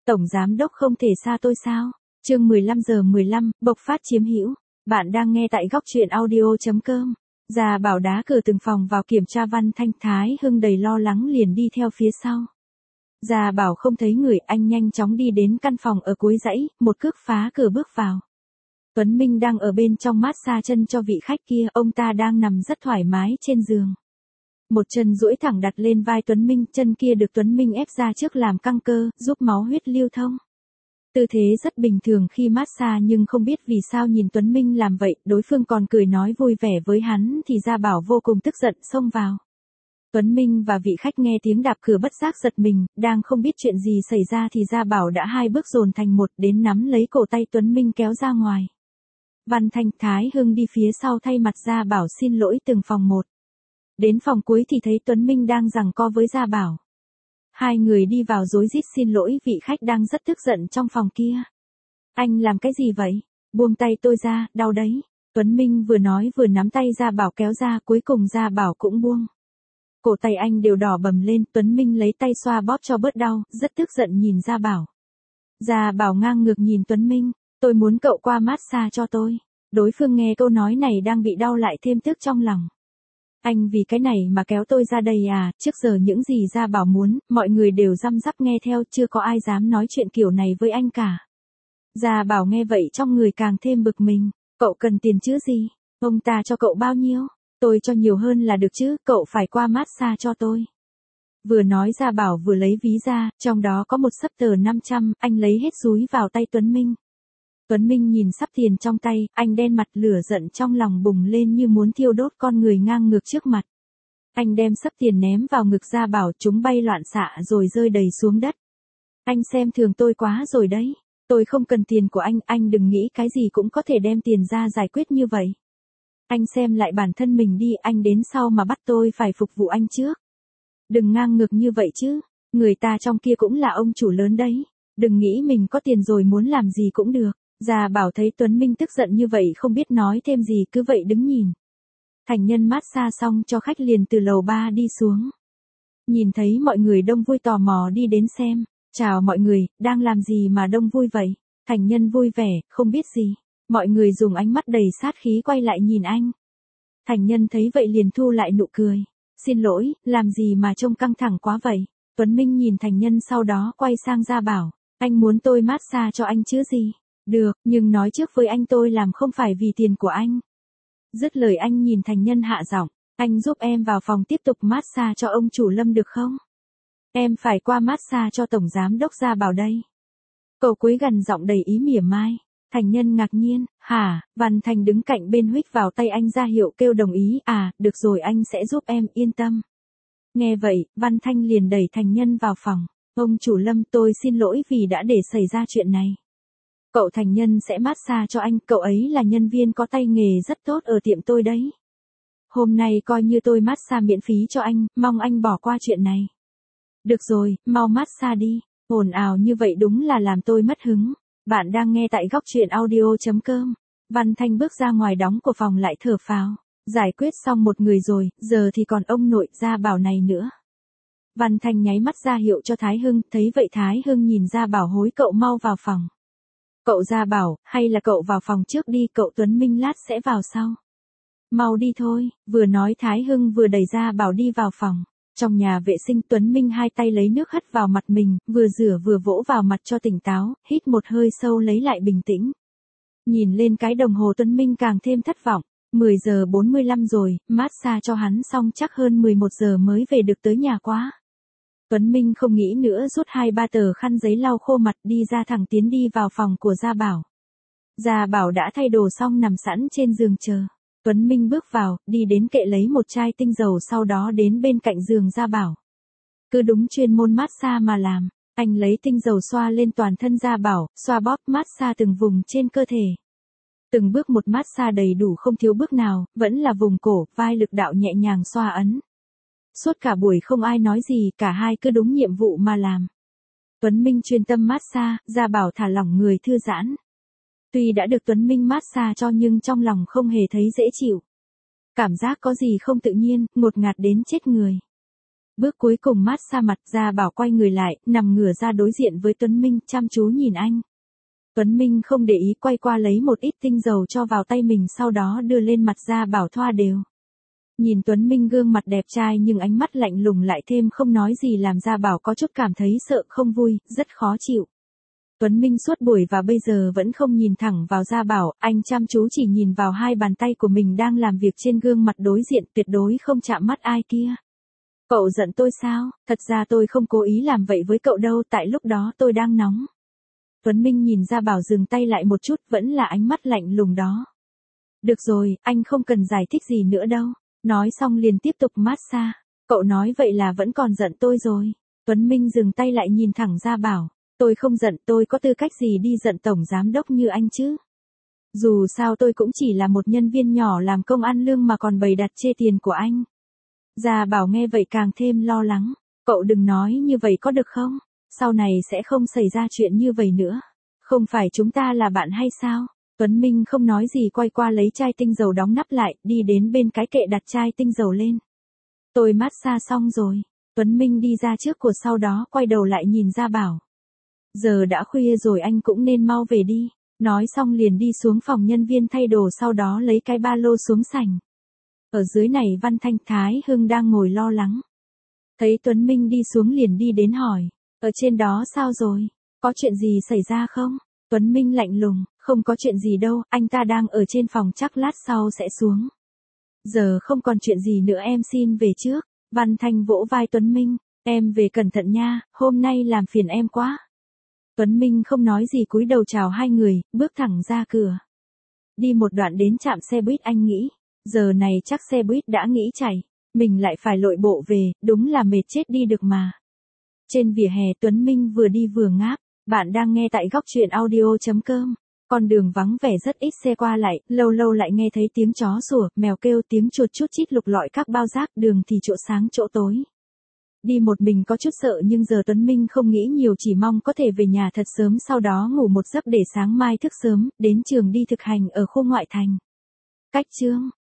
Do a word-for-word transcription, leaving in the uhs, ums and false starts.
Tổng giám đốc không thể xa tôi sao? Chương mười lăm giờ mười lăm, bộc phát chiếm hữu. Bạn đang nghe tại góc truyện audio chấm com. Gia Bảo đá cửa từng phòng vào kiểm tra Văn Thanh. Thái Hưng đầy lo lắng liền đi theo phía sau. Gia Bảo không thấy người, anh nhanh chóng đi đến căn phòng ở cuối dãy, một cước phá cửa bước vào. Tuấn Minh đang ở bên trong massage chân cho vị khách kia, ông ta đang nằm rất thoải mái trên giường. Một chân duỗi thẳng đặt lên vai Tuấn Minh, chân kia được Tuấn Minh ép ra trước làm căng cơ, giúp máu huyết lưu thông. Tư thế rất bình thường khi massage, nhưng không biết vì sao nhìn Tuấn Minh làm vậy, đối phương còn cười nói vui vẻ với hắn thì Gia Bảo vô cùng tức giận xông vào. Tuấn Minh và vị khách nghe tiếng đạp cửa bất giác giật mình, đang không biết chuyện gì xảy ra thì Gia Bảo đã hai bước dồn thành một đến nắm lấy cổ tay Tuấn Minh kéo ra ngoài. Văn Thanh, Thái Hưng đi phía sau thay mặt Gia Bảo xin lỗi từng phòng một. Đến phòng cuối thì thấy Tuấn Minh đang giằng co với Gia Bảo. Hai người đi vào rối rít xin lỗi vị khách đang rất tức giận trong phòng kia. Anh làm cái gì vậy? Buông tay tôi ra, đau đấy. Tuấn Minh vừa nói vừa nắm tay Gia Bảo kéo ra, cuối cùng Gia Bảo cũng buông. Cổ tay anh đều đỏ bầm lên, Tuấn Minh lấy tay xoa bóp cho bớt đau, rất tức giận nhìn Gia Bảo. Gia Bảo ngang ngược nhìn Tuấn Minh, tôi muốn cậu qua massage cho tôi. Đối phương nghe câu nói này đang bị đau lại thêm tức trong lòng. Anh vì cái này mà kéo tôi ra đây à? Trước giờ những gì Gia Bảo muốn, mọi người đều răm rắp nghe theo, chưa có ai dám nói chuyện kiểu này với anh cả. Gia Bảo nghe vậy trong người càng thêm bực mình. Cậu cần tiền chứ gì? Ông ta cho cậu bao nhiêu? Tôi cho nhiều hơn là được chứ, cậu phải qua massage cho tôi. Vừa nói Gia Bảo vừa lấy ví ra, trong đó có một xấp tờ năm trăm, anh lấy hết dúi vào tay Tuấn Minh. Tuấn Minh nhìn xấp tiền trong tay, anh đen mặt, lửa giận trong lòng bùng lên như muốn thiêu đốt con người ngang ngược trước mặt. Anh đem xấp tiền ném vào ngực Gia Bảo, chúng bay loạn xạ rồi rơi đầy xuống đất. Anh xem thường tôi quá rồi đấy. Tôi không cần tiền của anh, anh đừng nghĩ cái gì cũng có thể đem tiền ra giải quyết như vậy. Anh xem lại bản thân mình đi, anh đến sau mà bắt tôi phải phục vụ anh trước. Đừng ngang ngược như vậy chứ, người ta trong kia cũng là ông chủ lớn đấy. Đừng nghĩ mình có tiền rồi muốn làm gì cũng được. Gia Bảo thấy Tuấn Minh tức giận như vậy không biết nói thêm gì, cứ vậy đứng nhìn. Thành nhân massage xong cho khách liền từ lầu ba đi xuống. Nhìn thấy mọi người đông vui tò mò đi đến xem. Chào mọi người, đang làm gì mà đông vui vậy? Thành nhân vui vẻ, không biết gì. Mọi người dùng ánh mắt đầy sát khí quay lại nhìn anh. Thành nhân thấy vậy liền thu lại nụ cười. Xin lỗi, làm gì mà trông căng thẳng quá vậy? Tuấn Minh nhìn thành nhân sau đó quay sang Gia Bảo. Anh muốn tôi massage cho anh chứ gì? Được, nhưng nói trước với anh tôi làm không phải vì tiền của anh. Dứt lời anh nhìn thành nhân hạ giọng, anh giúp em vào phòng tiếp tục massage cho ông chủ Lâm được không? Em phải qua massage cho tổng giám đốc Gia Bảo đây. Cậu cúi gần giọng đầy ý mỉa mai. Thành nhân ngạc nhiên, hả? Văn Thành đứng cạnh bên huých vào tay anh ra hiệu kêu đồng ý, à, được rồi anh sẽ giúp em, yên tâm. Nghe vậy, Văn Thanh liền đẩy thành nhân vào phòng. Ông chủ Lâm, tôi xin lỗi vì đã để xảy ra chuyện này. Cậu thành nhân sẽ massage cho anh, cậu ấy là nhân viên có tay nghề rất tốt ở tiệm tôi đấy. Hôm nay coi như tôi massage miễn phí cho anh, mong anh bỏ qua chuyện này. Được rồi, mau massage đi, ồn ào như vậy đúng là làm tôi mất hứng. Bạn đang nghe tại góc truyện audio chấm com. Văn Thanh bước ra ngoài đóng của phòng lại thở phào. Giải quyết xong một người rồi, giờ thì còn ông nội Gia Bảo này nữa. Văn Thanh nháy mắt ra hiệu cho Thái Hưng, thấy vậy Thái Hưng nhìn Gia Bảo hối cậu mau vào phòng. Cậu Gia Bảo, hay là cậu vào phòng trước đi, cậu Tuấn Minh lát sẽ vào sau. Mau đi thôi, vừa nói Thái Hưng vừa đẩy Gia Bảo đi vào phòng. Trong nhà vệ sinh Tuấn Minh hai tay lấy nước hất vào mặt mình, vừa rửa vừa vỗ vào mặt cho tỉnh táo, hít một hơi sâu lấy lại bình tĩnh. Nhìn lên cái đồng hồ Tuấn Minh càng thêm thất vọng, mười giờ bốn mươi lăm rồi, massage cho hắn xong chắc hơn mười một giờ mới về được tới nhà quá. Tuấn Minh không nghĩ nữa rút hai ba tờ khăn giấy lau khô mặt đi ra thẳng tiến đi vào phòng của Gia Bảo. Gia Bảo đã thay đồ xong nằm sẵn trên giường chờ. Tuấn Minh bước vào, đi đến kệ lấy một chai tinh dầu sau đó đến bên cạnh giường Gia Bảo. Cứ đúng chuyên môn massage mà làm, anh lấy tinh dầu xoa lên toàn thân Gia Bảo, xoa bóp massage từng vùng trên cơ thể. Từng bước một massage đầy đủ không thiếu bước nào, vẫn là vùng cổ, vai lực đạo nhẹ nhàng xoa ấn. Suốt cả buổi không ai nói gì, cả hai cứ đúng nhiệm vụ mà làm. Tuấn Minh chuyên tâm massage, Gia Bảo thả lỏng người thư giãn. Tuy đã được Tuấn Minh massage cho nhưng trong lòng không hề thấy dễ chịu. Cảm giác có gì không tự nhiên, ngột ngạt đến chết người. Bước cuối cùng mát xa mặt, Gia Bảo quay người lại, nằm ngửa ra đối diện với Tuấn Minh, chăm chú nhìn anh. Tuấn Minh không để ý, quay qua lấy một ít tinh dầu cho vào tay mình, sau đó đưa lên mặt Gia Bảo thoa đều. Nhìn Tuấn Minh gương mặt đẹp trai nhưng ánh mắt lạnh lùng lại thêm không nói gì làm Gia Bảo có chút cảm thấy sợ không vui, rất khó chịu. Tuấn Minh suốt buổi và bây giờ vẫn không nhìn thẳng vào Gia Bảo, anh chăm chú chỉ nhìn vào hai bàn tay của mình đang làm việc trên gương mặt đối diện, tuyệt đối không chạm mắt ai kia. Cậu giận tôi sao? Thật ra tôi không cố ý làm vậy với cậu đâu, tại lúc đó tôi đang nóng. Tuấn Minh nhìn Gia Bảo dừng tay lại một chút, vẫn là ánh mắt lạnh lùng đó. Được rồi, anh không cần giải thích gì nữa đâu. Nói xong liền tiếp tục massage. Cậu nói vậy là vẫn còn giận tôi rồi. Tuấn Minh dừng tay lại nhìn thẳng Gia Bảo. Tôi không giận, tôi có tư cách gì đi giận tổng giám đốc như anh chứ? Dù sao tôi cũng chỉ là một nhân viên nhỏ làm công ăn lương mà còn bày đặt chê tiền của anh. Gia Bảo nghe vậy càng thêm lo lắng. Cậu đừng nói như vậy có được không? Sau này sẽ không xảy ra chuyện như vậy nữa. Không phải chúng ta là bạn hay sao? Tuấn Minh không nói gì, quay qua lấy chai tinh dầu đóng nắp lại, đi đến bên cái kệ đặt chai tinh dầu lên. Tôi massage xong rồi. Tuấn Minh đi ra trước của sau đó quay đầu lại nhìn Gia Bảo. Giờ đã khuya rồi, anh cũng nên mau về đi. Nói xong liền đi xuống phòng nhân viên thay đồ, sau đó lấy cái ba lô xuống sảnh. Ở dưới này Văn Thanh Thái Hưng đang ngồi lo lắng. Thấy Tuấn Minh đi xuống liền đi đến hỏi. Ở trên đó sao rồi? Có chuyện gì xảy ra không? Tuấn Minh lạnh lùng. Không có chuyện gì đâu, anh ta đang ở trên phòng, chắc lát sau sẽ xuống. Giờ không còn chuyện gì nữa, em xin về trước. Văn Thanh vỗ vai Tuấn Minh. Em về cẩn thận nha, hôm nay làm phiền em quá. Tuấn Minh không nói gì, cúi đầu chào hai người, bước thẳng ra cửa. Đi một đoạn đến trạm xe buýt, anh nghĩ. Giờ này chắc xe buýt đã nghỉ chạy. Mình lại phải lội bộ về, đúng là mệt chết đi được mà. Trên vỉa hè Tuấn Minh vừa đi vừa ngáp. Bạn đang nghe tại góc truyện audio chấm com. Con đường vắng vẻ, rất ít xe qua lại, lâu lâu lại nghe thấy tiếng chó sủa, mèo kêu, tiếng chuột chút chít lục lọi các bao rác, đường thì chỗ sáng chỗ tối. Đi một mình có chút sợ nhưng giờ Tuấn Minh không nghĩ nhiều, chỉ mong có thể về nhà thật sớm, sau đó ngủ một giấc để sáng mai thức sớm, đến trường đi thực hành ở khu ngoại thành. Cách chương